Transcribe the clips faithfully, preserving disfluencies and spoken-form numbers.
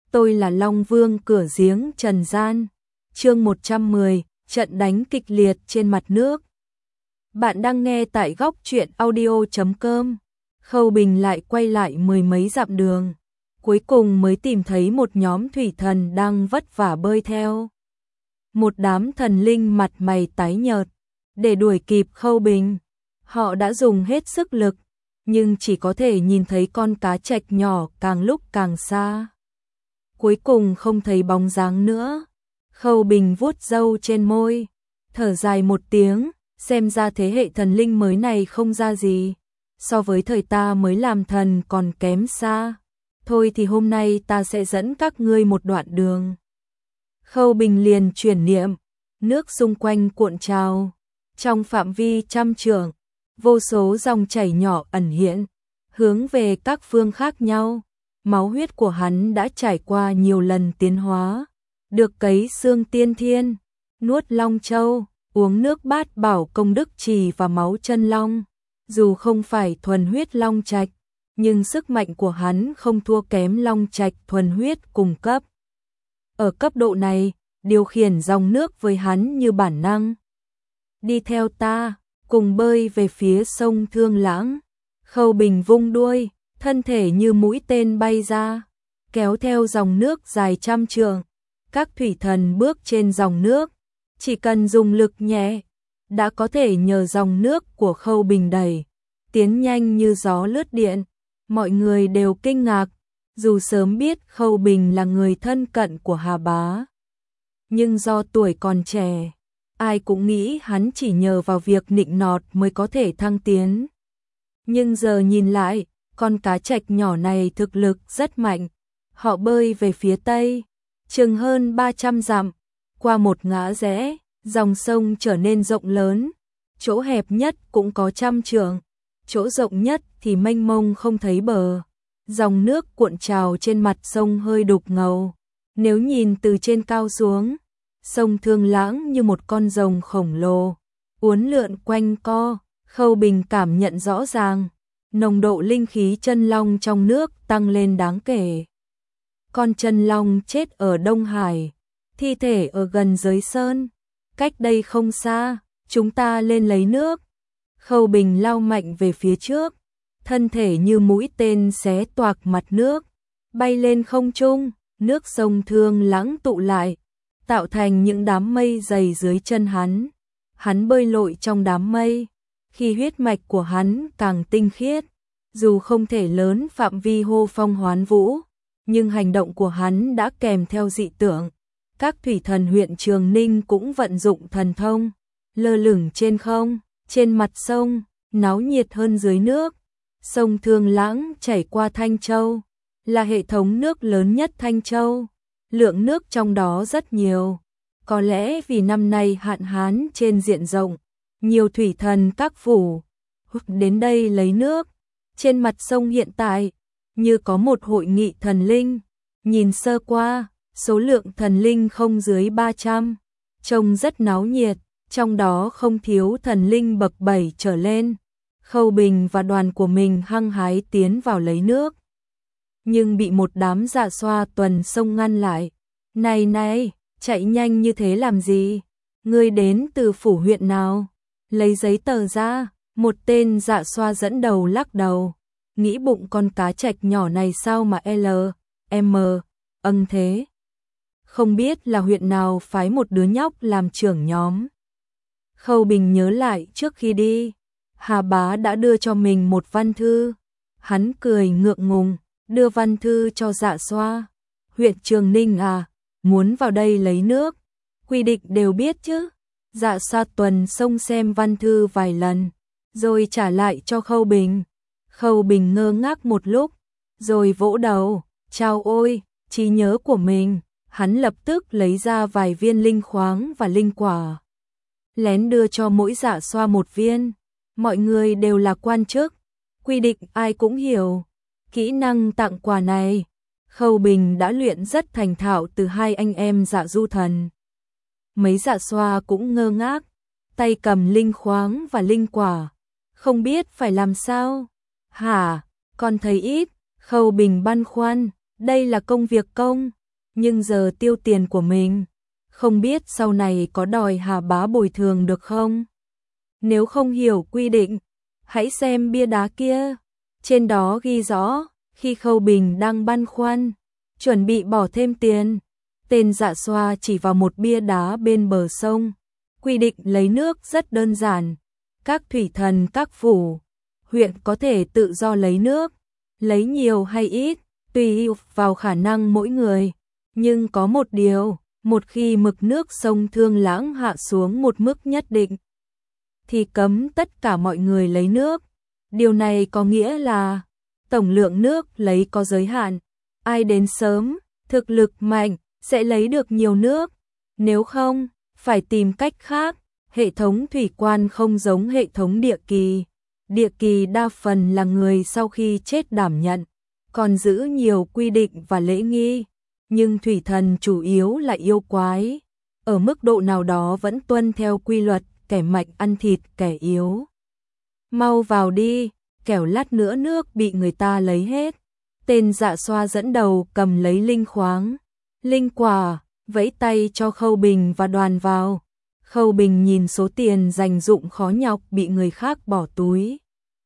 tôi là Long Vương cửa giếng trần gian. Chương một trăm mười, trận đánh kịch liệt trên mặt nước. Bạn đang nghe tại góc truyện audio chấm com. Khâu Bình lại quay lại mười mấy dặm đường, cuối cùng mới tìm thấy một nhóm thủy thần đang vất vả bơi theo. Một đám thần linh mặt mày tái nhợt, để đuổi kịp Khâu Bình, họ đã dùng hết sức lực, nhưng chỉ có thể nhìn thấy con cá trạch nhỏ càng lúc càng xa. Cuối cùng không thấy bóng dáng nữa. Khâu Bình vuốt râu trên môi, thở dài một tiếng, xem ra thế hệ thần linh mới này không ra gì, so với thời ta mới làm thần còn kém xa. Thôi thì hôm nay ta sẽ dẫn các ngươi một đoạn đường. Khâu Bình liền chuyển niệm, nước xung quanh cuộn trào, trong phạm vi trăm trượng, vô số dòng chảy nhỏ ẩn hiện, hướng về các phương khác nhau. Máu huyết của hắn đã trải qua nhiều lần tiến hóa, được cấy xương tiên thiên, nuốt long châu, uống nước bát bảo công đức trì và máu chân long. Dù không phải thuần huyết long trạch, nhưng sức mạnh của hắn không thua kém long trạch thuần huyết cùng cấp. Ở cấp độ này, điều khiển dòng nước với hắn như bản năng. Đi theo ta, cùng bơi về phía sông Thương Lãng. Khâu Bình vung đuôi, thân thể như mũi tên bay ra, kéo theo dòng nước dài trăm trượng. Các thủy thần bước trên dòng nước, chỉ cần dùng lực nhẹ, đã có thể nhờ dòng nước của Khâu Bình đẩy, tiến nhanh như gió lướt điện. Mọi người đều kinh ngạc, dù sớm biết Khâu Bình là người thân cận của Hà Bá, nhưng do tuổi còn trẻ, ai cũng nghĩ hắn chỉ nhờ vào việc nịnh nọt mới có thể thăng tiến. Nhưng giờ nhìn lại, con cá trạch nhỏ này thực lực rất mạnh. Họ bơi về phía tây, chừng hơn ba trăm dặm, qua một ngã rẽ, dòng sông trở nên rộng lớn, chỗ hẹp nhất cũng có trăm trượng, chỗ rộng nhất thì mênh mông không thấy bờ. Dòng nước cuộn trào trên mặt sông hơi đục ngầu, nếu nhìn từ trên cao xuống, sông Thương Lãng như một con rồng khổng lồ, uốn lượn quanh co. Khâu Bình cảm nhận rõ ràng, nồng độ linh khí chân long trong nước tăng lên đáng kể. Con chân long chết ở Đông Hải, thi thể ở gần Giới Sơn, cách đây không xa, chúng ta lên lấy nước. Khâu Bình lao mạnh về phía trước, thân thể như mũi tên xé toạc mặt nước, bay lên không trung. Nước sông Thương Lãng tụ lại, tạo thành những đám mây dày dưới chân hắn. Hắn bơi lội trong đám mây, khi huyết mạch của hắn càng tinh khiết, dù không thể lớn phạm vi hô phong hoán vũ, nhưng hành động của hắn đã kèm theo dị tượng. Các thủy thần huyện Trường Ninh cũng vận dụng thần thông, lơ lửng trên không, trên mặt sông, náo nhiệt hơn dưới nước. Sông Thương Lãng chảy qua Thanh Châu, là hệ thống nước lớn nhất Thanh Châu, lượng nước trong đó rất nhiều. Có lẽ vì năm nay hạn hán trên diện rộng, nhiều thủy thần các phủ đến đây lấy nước. Trên mặt sông hiện tại như có một hội nghị thần linh, nhìn sơ qua, số lượng thần linh không dưới ba trăm, trông rất náo nhiệt, trong đó không thiếu thần linh bậc bảy trở lên. Khâu Bình và đoàn của mình hăng hái tiến vào lấy nước, nhưng bị một đám dạ xoa tuần sông ngăn lại. Này này, chạy nhanh như thế làm gì? Ngươi đến từ phủ huyện nào? Lấy giấy tờ ra. Một tên dạ xoa dẫn đầu lắc đầu, nghĩ bụng con cá trạch nhỏ này sao mà L, M, âng thế. Không biết là huyện nào phái một đứa nhóc làm trưởng nhóm. Khâu Bình nhớ lại trước khi đi, Hà Bá đã đưa cho mình một văn thư. Hắn cười ngượng ngùng, đưa văn thư cho dạ xoa. Huyện Trường Ninh à, muốn vào đây lấy nước, quy định đều biết chứ. Dạ xoa tuần sông xem văn thư vài lần, rồi trả lại cho Khâu Bình. Khâu Bình ngơ ngác một lúc, rồi vỗ đầu, chao ôi, trí nhớ của mình. Hắn lập tức lấy ra vài viên linh khoáng và linh quả, lén đưa cho mỗi dạ xoa một viên. Mọi người đều là quan chức, quy định ai cũng hiểu. Kỹ năng tặng quà này, Khâu Bình đã luyện rất thành thạo từ hai anh em dạ du thần. Mấy dạ xoa cũng ngơ ngác, tay cầm linh khoáng và linh quả, không biết phải làm sao. Hả, con thấy ít. Khâu Bình băn khoăn, đây là công việc công, nhưng giờ tiêu tiền của mình, không biết sau này có đòi Hà Bá bồi thường được không? Nếu không hiểu quy định, hãy xem bia đá kia, trên đó ghi rõ, khi Khâu Bình đang băn khoăn, chuẩn bị bỏ thêm tiền, tên Dạ Xoa chỉ vào một bia đá bên bờ sông. Quy định lấy nước rất đơn giản, các thủy thần các phủ, huyện có thể tự do lấy nước, lấy nhiều hay ít, tùy vào khả năng mỗi người. Nhưng có một điều, một khi mực nước sông Thương Lãng hạ xuống một mức nhất định, thì cấm tất cả mọi người lấy nước. Điều này có nghĩa là tổng lượng nước lấy có giới hạn, ai đến sớm, thực lực mạnh, sẽ lấy được nhiều nước, nếu không, phải tìm cách khác. Hệ thống thủy quan không giống hệ thống địa kỳ, địa kỳ đa phần là người sau khi chết đảm nhận, còn giữ nhiều quy định và lễ nghi, nhưng thủy thần chủ yếu là yêu quái, ở mức độ nào đó vẫn tuân theo quy luật, kẻ mạnh ăn thịt kẻ yếu. Mau vào đi, kẻo lát nữa nước bị người ta lấy hết. Tên Dạ Xoa dẫn đầu cầm lấy linh khoáng, linh quả, vẫy tay cho Khâu Bình và đoàn vào. Khâu Bình nhìn số tiền dành dụm khó nhọc bị người khác bỏ túi,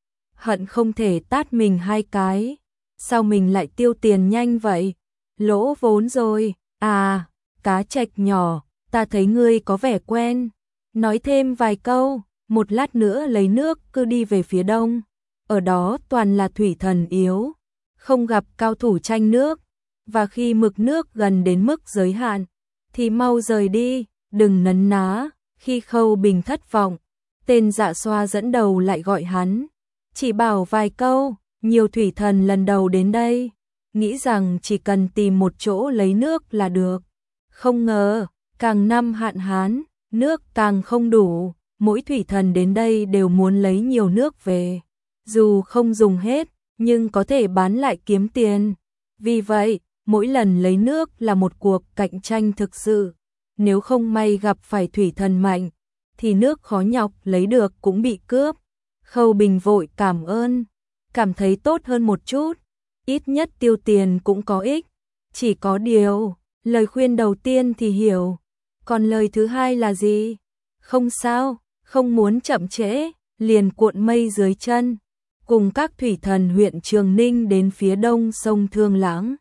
hận không thể tát mình hai cái. Sao mình lại tiêu tiền nhanh vậy? Lỗ vốn rồi. À, cá trạch nhỏ, ta thấy ngươi có vẻ quen. Nói thêm vài câu, một lát nữa lấy nước cứ đi về phía đông. Ở đó toàn là thủy thần yếu, không gặp cao thủ tranh nước. Và khi mực nước gần đến mức giới hạn, thì mau rời đi, đừng nấn ná. Khi Khâu Bình thất vọng, tên Dạ Xoa dẫn đầu lại gọi hắn, chỉ bảo vài câu. Nhiều thủy thần lần đầu đến đây, nghĩ rằng chỉ cần tìm một chỗ lấy nước là được. Không ngờ, càng năm hạn hán, nước càng không đủ, mỗi thủy thần đến đây đều muốn lấy nhiều nước về. Dù không dùng hết, nhưng có thể bán lại kiếm tiền. Vì vậy, mỗi lần lấy nước là một cuộc cạnh tranh thực sự. Nếu không may gặp phải thủy thần mạnh, thì nước khó nhọc lấy được cũng bị cướp. Khâu Bình vội cảm ơn, cảm thấy tốt hơn một chút, ít nhất tiêu tiền cũng có ích. Chỉ có điều, lời khuyên đầu tiên thì hiểu, còn lời thứ hai là gì? Không sao, không muốn chậm trễ, liền cuộn mây dưới chân, cùng các thủy thần huyện Trường Ninh đến phía đông sông Thương Lãng.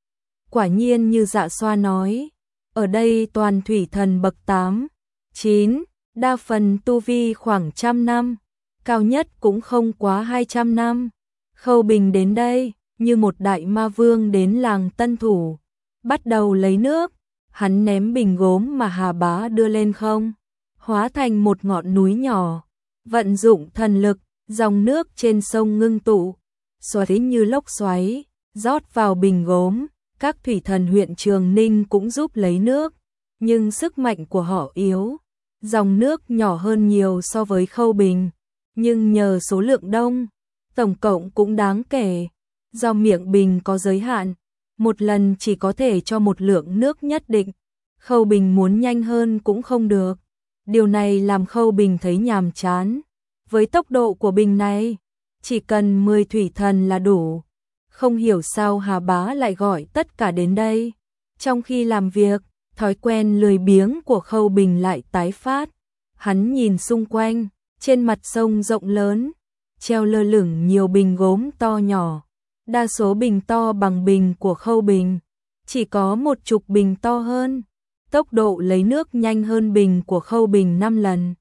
Quả nhiên như Dạ Xoa nói, ở đây toàn thủy thần bậc tám, chín, đa phần tu vi khoảng trăm năm, cao nhất cũng không quá hai trăm năm. Khâu Bình đến đây, như một đại ma vương đến làng Tân Thủ, bắt đầu lấy nước, hắn ném bình gốm mà Hà Bá đưa lên không, hóa thành một ngọn núi nhỏ, vận dụng thần lực, dòng nước trên sông ngưng tụ, xoáy như lốc xoáy, rót vào bình gốm. Các thủy thần huyện Trường Ninh cũng giúp lấy nước, nhưng sức mạnh của họ yếu, dòng nước nhỏ hơn nhiều so với Khâu Bình, nhưng nhờ số lượng đông, tổng cộng cũng đáng kể. Do miệng bình có giới hạn, một lần chỉ có thể cho một lượng nước nhất định, Khâu Bình muốn nhanh hơn cũng không được. Điều này làm Khâu Bình thấy nhàm chán. Với tốc độ của bình này, chỉ cần mười thủy thần là đủ. Không hiểu sao Hà Bá lại gọi tất cả đến đây. Trong khi làm việc, thói quen lười biếng của Khâu Bình lại tái phát. Hắn nhìn xung quanh, trên mặt sông rộng lớn, treo lơ lửng nhiều bình gốm to nhỏ. Đa số bình to bằng bình của Khâu Bình, chỉ có một chục bình to hơn. Tốc độ lấy nước nhanh hơn bình của Khâu Bình năm lần.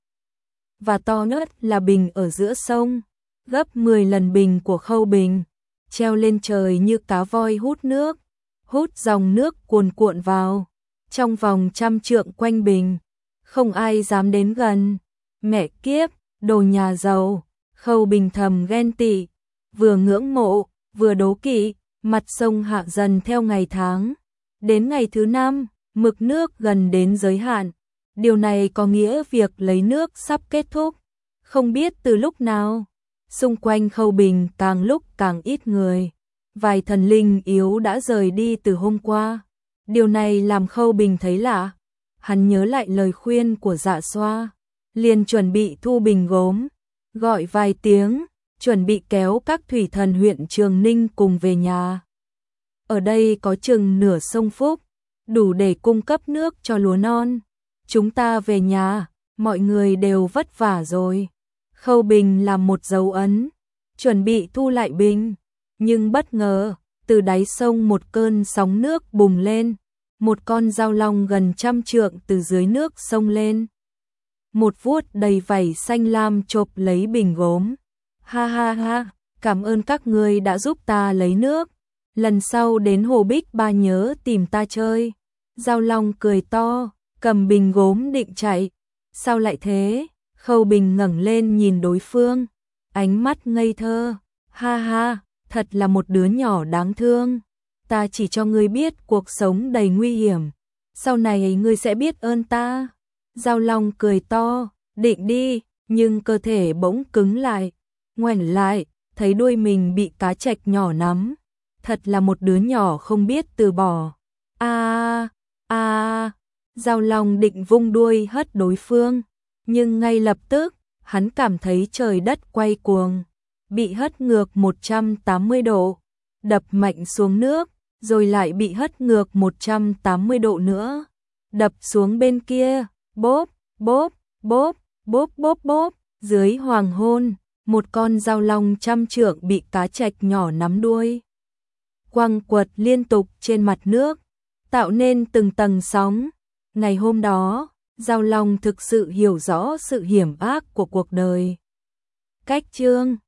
Và to nhất là bình ở giữa sông, gấp mười lần bình của Khâu Bình. Treo lên trời như cá voi hút nước, hút dòng nước cuồn cuộn vào, trong vòng trăm trượng quanh bình, không ai dám đến gần. Mẹ kiếp, đồ nhà giàu. Khâu Bình thầm ghen tị, vừa ngưỡng mộ, vừa đố kỵ. Mặt sông hạ dần theo ngày tháng, đến ngày thứ năm, mực nước gần đến giới hạn. Điều này có nghĩa việc lấy nước sắp kết thúc. Không biết từ lúc nào, xung quanh Khâu Bình càng lúc càng ít người. Vài thần linh yếu đã rời đi từ hôm qua. Điều này làm Khâu Bình thấy lạ. Hắn nhớ lại lời khuyên của Dạ Xoa, liền chuẩn bị thu bình gốm, gọi vài tiếng, chuẩn bị kéo các thủy thần huyện Trường Ninh cùng về nhà. Ở đây có chừng nửa sông Phúc, đủ để cung cấp nước cho lúa non. Chúng ta về nhà, mọi người đều vất vả rồi. Khâu Bình làm một dấu ấn, chuẩn bị thu lại bình, nhưng bất ngờ, từ đáy sông một cơn sóng nước bùng lên, một con dao long gần trăm trượng từ dưới nước sông lên. Một vuốt đầy vảy xanh lam chộp lấy bình gốm. Ha ha ha, cảm ơn các ngươi đã giúp ta lấy nước. Lần sau đến Hồ Bích Ba nhớ tìm ta chơi. Dao long cười to, cầm bình gốm định chạy. Sao lại thế? Khâu Bình ngẩng lên nhìn đối phương, ánh mắt ngây thơ. Ha ha, thật là một đứa nhỏ đáng thương. Ta chỉ cho ngươi biết cuộc sống đầy nguy hiểm, sau này ngươi sẽ biết ơn ta. Dao long cười to, định đi, nhưng cơ thể bỗng cứng lại, ngoảnh lại, thấy đuôi mình bị cá trạch nhỏ nắm. Thật là một đứa nhỏ không biết từ bỏ. A a, Dao long định vung đuôi hất đối phương, nhưng ngay lập tức, hắn cảm thấy trời đất quay cuồng, bị hất ngược một trăm tám mươi độ, đập mạnh xuống nước, rồi lại bị hất ngược một trăm tám mươi độ nữa, đập xuống bên kia, bốp, bốp, bốp, bốp bốp bốp, dưới hoàng hôn, một con dao long trăm trượng bị cá trạch nhỏ nắm đuôi, quăng quật liên tục trên mặt nước, tạo nên từng tầng sóng. Ngày hôm đó, Dao long thực sự hiểu rõ sự hiểm ác của cuộc đời. Cách chương